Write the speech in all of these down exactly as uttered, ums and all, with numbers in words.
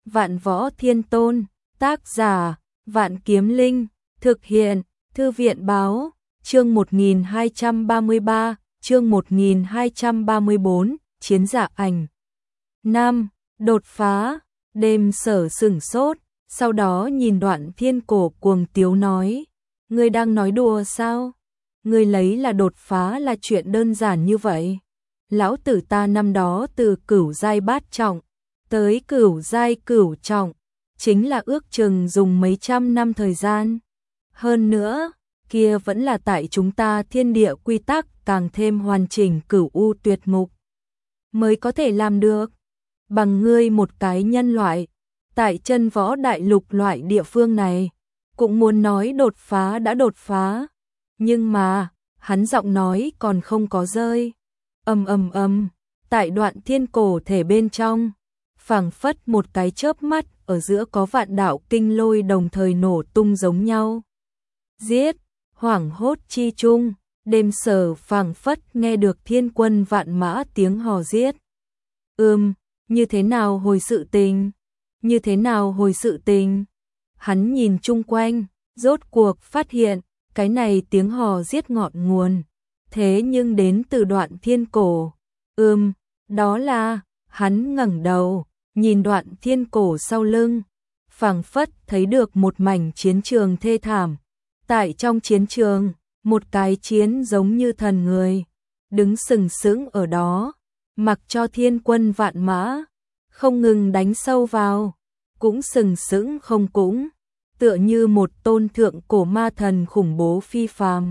Vạn Võ Thiên Tôn, tác giả, Vạn Kiếm Linh, thực hiện, Thư viện báo, chương một nghìn hai trăm ba mươi ba, chương một nghìn hai trăm ba mươi bốn, chiến dạ ảnh. Nam, đột phá, Đêm Sở sửng sốt, sau đó nhìn Đoạn Thiên Cổ cuồng tiếu nói, ngươi đang nói đùa sao? Ngươi lấy là đột phá là chuyện đơn giản như vậy? Lão tử ta năm đó từ cửu giai bát trọng tới cửu giai cửu trọng, chính là ước chừng dùng mấy trăm năm thời gian. Hơn nữa, kia vẫn là tại chúng ta thiên địa quy tắc càng thêm hoàn chỉnh cửu u tuyệt ngục mới có thể làm được. Bằng ngươi một cái nhân loại, tại chân võ đại lục loại địa phương này, cũng muốn nói đột phá đã đột phá. Nhưng mà, hắn giọng nói còn không có rơi. Ầm ầm ầm, tại Đoạn Thiên Cổ thể bên trong, phảng phất một cái chớp mắt ở giữa có vạn đạo kinh lôi đồng thời nổ tung giống nhau. Giết, hoảng hốt chi chung, Đêm Sở phảng phất nghe được thiên quân vạn mã tiếng hò giết. Ừm, như thế nào hồi sự tình? Như thế nào hồi sự tình? Hắn nhìn chung quanh, rốt cuộc phát hiện, cái này tiếng hò giết ngọn nguồn. Thế nhưng đến từ Đoạn Thiên Cổ. Ừm, đó là, hắn ngẩng đầu, nhìn Đoạn Thiên Cổ sau lưng, phảng phất thấy được một mảnh chiến trường thê thảm. Tại trong chiến trường, một cái chiến giống như thần người, đứng sừng sững ở đó, mặc cho thiên quân vạn mã, không ngừng đánh sâu vào, cũng sừng sững không cũng, tựa như một tôn thượng cổ ma thần khủng bố phi phàm.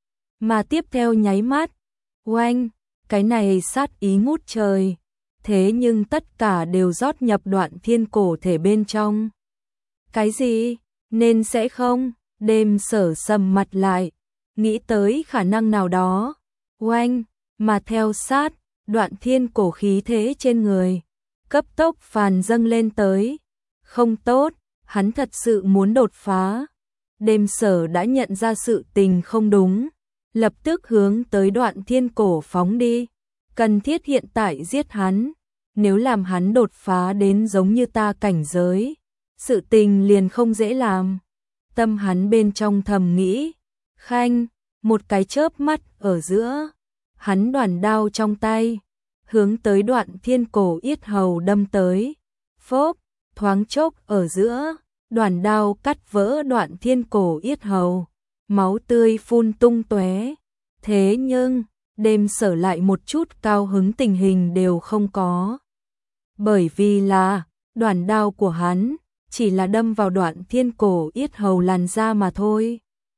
Mà tiếp theo nháy mắt, oanh, cái này sát ý ngút trời, thế nhưng tất cả đều rót nhập Đoạn Thiên Cổ thể bên trong. Cái gì? Nên sẽ không? Đêm Sở sầm mặt lại, nghĩ tới khả năng nào đó. Oanh, mà theo sát, Đoạn Thiên Cổ khí thế trên người, cấp tốc phàn dâng lên tới. Không tốt, hắn thật sự muốn đột phá. Đêm Sở đã nhận ra sự tình không đúng, lập tức hướng tới Đoạn Thiên Cổ phóng đi. Cần thiết hiện tại giết hắn, nếu làm hắn đột phá đến giống như ta cảnh giới, sự tình liền không dễ làm. Tâm hắn bên trong thầm nghĩ, khanh, một cái chớp mắt ở giữa, hắn đoản đao trong tay, hướng tới Đoạn Thiên Cổ yết hầu đâm tới. Phốp, thoáng chốc ở giữa, đoản đao cắt vỡ Đoạn Thiên Cổ yết hầu, máu tươi phun tung tóe. Thế nhưng, Đêm Sở lại một chút cao hứng tình hình đều không có. Bởi vì là, đoản đao của hắn chỉ là đâm vào Đoạn Thiên Cổ yết hầu làn da mà thôi.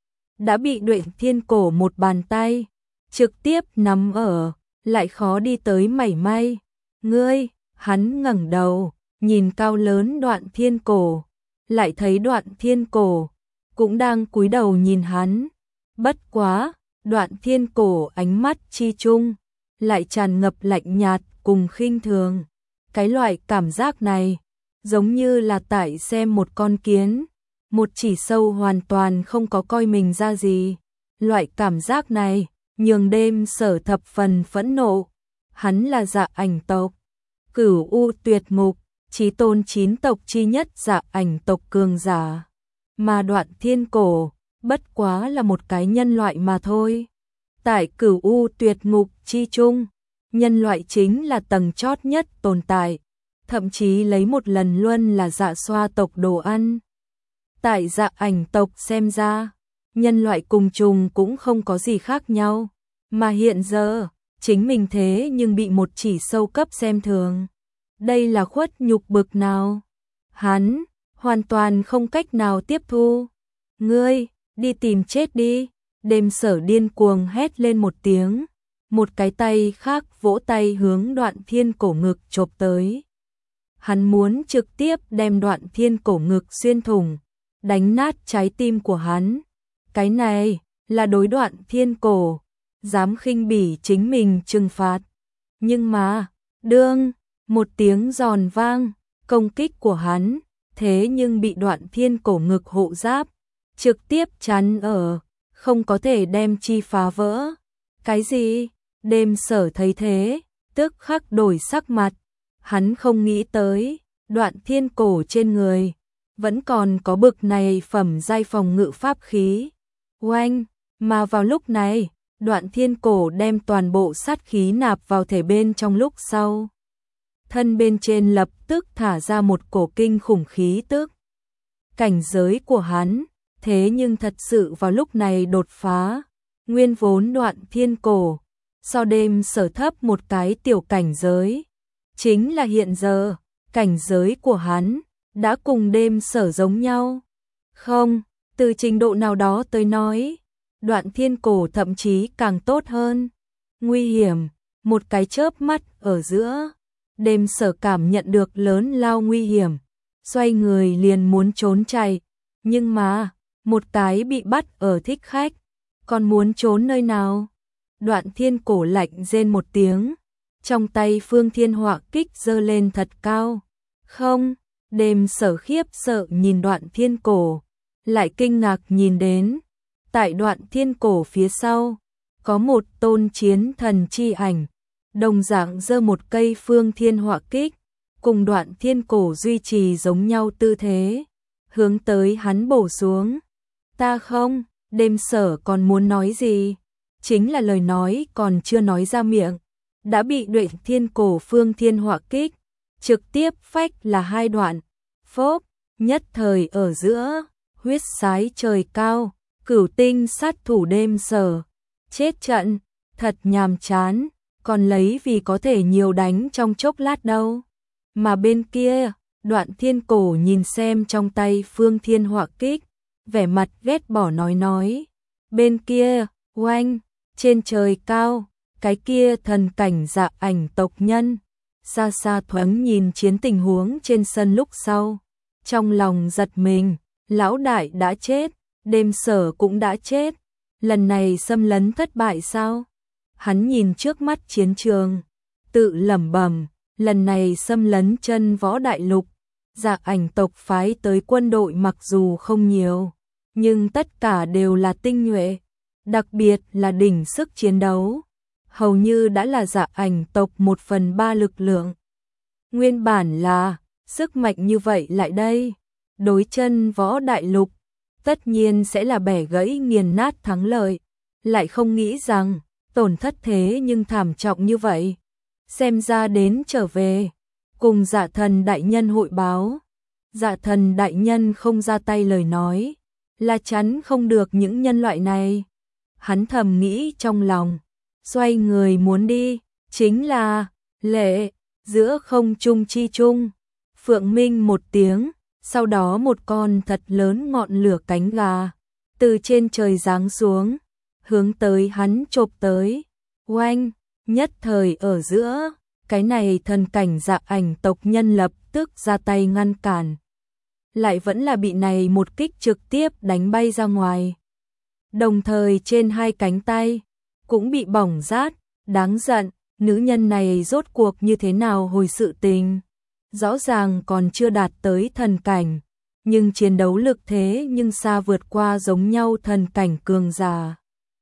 Đã bị Đoạn Thiên Cổ một bàn tay trực tiếp nắm ở, lại khó đi tới mảy may. Ngươi, hắn ngẩng đầu, nhìn cao lớn Đoạn Thiên Cổ, lại thấy Đoạn Thiên Cổ cũng đang cúi đầu nhìn hắn. Bất quá, Đoạn Thiên Cổ ánh mắt chi chung lại tràn ngập lạnh nhạt cùng khinh thường. Cái loại cảm giác này giống như là tại xem một con kiến, một chỉ sâu hoàn toàn không có coi mình ra gì. Loại cảm giác này nhường Đêm Sở thập phần phẫn nộ. Hắn là Dạ Ảnh tộc, cửu u tuyệt ngục, chí tôn chín tộc chi nhất Dạ Ảnh tộc cường giả. Mà Đoạn Thiên Cổ bất quá là một cái nhân loại mà thôi. Tại cửu u tuyệt ngục chi chung, nhân loại chính là tầng chót nhất tồn tại, thậm chí lấy một lần luôn là Dạ Xoa tộc đồ ăn. Tại Dạ Ảnh tộc xem ra, nhân loại cùng trùng cũng không có gì khác nhau, mà hiện giờ, chính mình thế nhưng bị một chỉ sâu cấp xem thường. Đây là khuất nhục bực nào? Hắn hoàn toàn không cách nào tiếp thu. Ngươi, đi tìm chết đi. Đêm Sở điên cuồng hét lên một tiếng, một cái tay khác vỗ tay hướng Đoạn Thiên Cổ ngực chộp tới. Hắn muốn trực tiếp đem Đoạn Thiên Cổ ngực xuyên thủng, đánh nát trái tim của hắn. Cái này là đối Đoạn Thiên Cổ dám khinh bỉ chính mình trừng phạt. Nhưng mà, đương, một tiếng giòn vang, công kích của hắn, thế nhưng bị Đoạn Thiên Cổ ngực hộ giáp trực tiếp chắn ở, không có thể đem chi phá vỡ. Cái gì? Đêm Sở thấy thế, tức khắc đổi sắc mặt. Hắn không nghĩ tới, Đoạn thiên cổ trên người vẫn còn có bực này phẩm giai phòng ngự pháp khí. Oanh, mà vào lúc này, Đoạn thiên cổ đem toàn bộ sát khí nạp vào thể bên trong lúc sau. Thân bên trên lập tức thả ra một cổ kinh khủng khí tức. Cảnh giới của hắn, thế nhưng thật sự vào lúc này đột phá. Nguyên vốn Đoạn thiên cổ, so đêm sở thấp một cái tiểu cảnh giới. Chính là hiện giờ, cảnh giới của hắn đã cùng đêm sở giống nhau. Không, từ trình độ nào đó tới nói, Đoạn thiên cổ thậm chí càng tốt hơn. Nguy hiểm, một cái chớp mắt ở giữa, đêm sở cảm nhận được lớn lao nguy hiểm, xoay người liền muốn trốn chạy, nhưng mà, một cái bị bắt ở thích khách, còn muốn trốn nơi nào? Đoạn thiên cổ lạnh rên một tiếng, trong tay Phương Thiên Họa kích giơ lên thật cao. Không, đêm sở khiếp sợ nhìn Đoạn thiên cổ, lại kinh ngạc nhìn đến. Tại Đoạn thiên cổ phía sau, có một tôn chiến thần chi ảnh, đồng dạng giơ một cây Phương Thiên Họa kích, cùng Đoạn thiên cổ duy trì giống nhau tư thế, hướng tới hắn bổ xuống. Ta không, đêm sở còn muốn nói gì, chính là lời nói còn chưa nói ra miệng, đã bị Đoạn thiên cổ Phương Thiên Họa kích, trực tiếp phách là hai đoạn, phốp, nhất thời ở giữa, huyết sái trời cao, cửu tinh sát thủ đêm sở, chết trận, thật nhàm chán, còn lấy vì có thể nhiều đánh trong chốc lát đâu. Mà bên kia, Đoạn thiên cổ nhìn xem trong tay Phương Thiên Họa kích, vẻ mặt ghét bỏ nói nói. Bên kia, oanh, trên trời cao, cái kia thần cảnh dạ ảnh tộc nhân, xa xa thoáng nhìn chiến tình huống trên sân lúc sau. Trong lòng giật mình, lão đại đã chết, đêm sở cũng đã chết, lần này xâm lấn thất bại sao? Hắn nhìn trước mắt chiến trường, tự lẩm bẩm, lần này xâm lấn chân võ đại lục, dạ ảnh tộc phái tới quân đội mặc dù không nhiều, nhưng tất cả đều là tinh nhuệ, đặc biệt là đỉnh sức chiến đấu, hầu như đã là dạ ảnh tộc một phần ba lực lượng. Nguyên bản là, sức mạnh như vậy lại đây, đối chân võ đại lục, tất nhiên sẽ là bẻ gãy nghiền nát thắng lợi, lại không nghĩ rằng, tổn thất thế nhưng thảm trọng như vậy. Xem ra đến trở về, cùng dạ thần đại nhân hội báo, dạ thần đại nhân không ra tay lời nói, là chắn không được những nhân loại này. Hắn thầm nghĩ trong lòng, xoay người muốn đi, chính là, lệ, giữa không trung chi trung, phượng minh một tiếng, sau đó một con thật lớn ngọn lửa cánh gà, từ trên trời giáng xuống, hướng tới hắn chộp tới, oanh, nhất thời ở giữa, cái này thần cảnh dạ ảnh tộc nhân lập tức ra tay ngăn cản. Lại vẫn là bị này một kích trực tiếp đánh bay ra ngoài. Đồng thời trên hai cánh tay, cũng bị bỏng rát, đáng giận, nữ nhân này rốt cuộc như thế nào hồi sự tình. Rõ ràng còn chưa đạt tới thần cảnh, nhưng chiến đấu lực thế nhưng xa vượt qua giống nhau thần cảnh cường giả.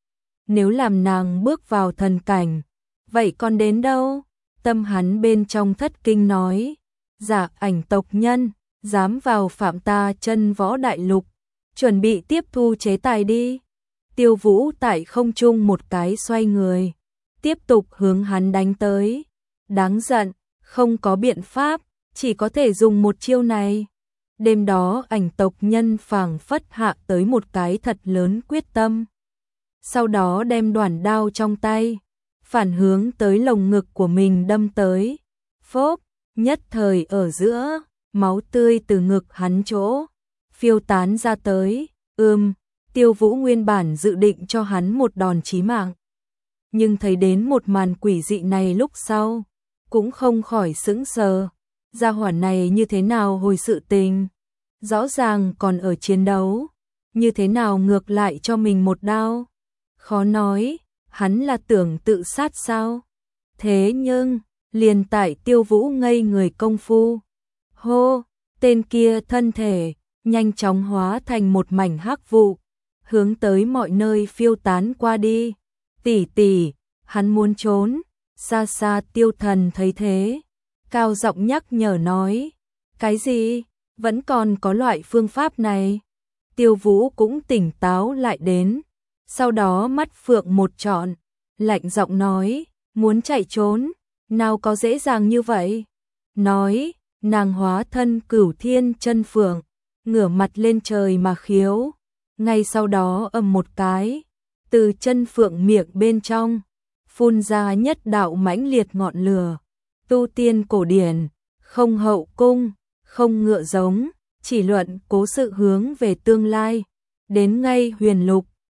Nếu làm nàng bước vào thần cảnh, vậy còn đến đâu? Tâm hắn bên trong thất kinh nói, dạ ảnh tộc nhân, dám vào phạm ta chân võ đại lục, chuẩn bị tiếp thu chế tài đi. Tiêu Vũ tại không trung một cái xoay người, tiếp tục hướng hắn đánh tới. Đáng giận, không có biện pháp, chỉ có thể dùng một chiêu này. Đêm đó ảnh tộc nhân phảng phất hạ tới một cái thật lớn quyết tâm. Sau đó đem đoản đao trong tay, phản hướng tới lồng ngực của mình đâm tới. Phốp, nhất thời ở giữa, máu tươi từ ngực hắn chỗ, phiêu tán ra tới. Ưm, Tiêu Vũ nguyên bản dự định cho hắn một đòn chí mạng. Nhưng thấy đến một màn quỷ dị này lúc sau, cũng không khỏi sững sờ. Gia hỏa này như thế nào hồi sự tình? Rõ ràng còn ở chiến đấu, như thế nào ngược lại cho mình một đao? Khó nói, hắn là tưởng tự sát sao? Thế nhưng, liền tại Tiêu Vũ ngây người công phu. Hô, tên kia thân thể, nhanh chóng hóa thành một mảnh hắc vụ, hướng tới mọi nơi phiêu tán qua đi. Tỷ tỷ, hắn muốn trốn, xa xa Tiêu Thần thấy thế, cao giọng nhắc nhở nói, Cái gì? Vẫn còn có loại phương pháp này? Tiêu Vũ cũng tỉnh táo lại đến, sau đó mắt phượng một trọn, lạnh giọng nói, muốn chạy trốn, nào có dễ dàng như vậy. Nói, nàng hóa thân Cửu Thiên chân phượng, ngửa mặt lên trời mà khiếu, ngay sau đó ầm một cái, từ chân phượng miệng bên trong phun ra nhất đạo mãnh liệt ngọn lửa. Tu tiên cổ điển, không hậu cung, không ngựa giống, chỉ luận cố sự hướng về tương lai, đến ngay huyền lục,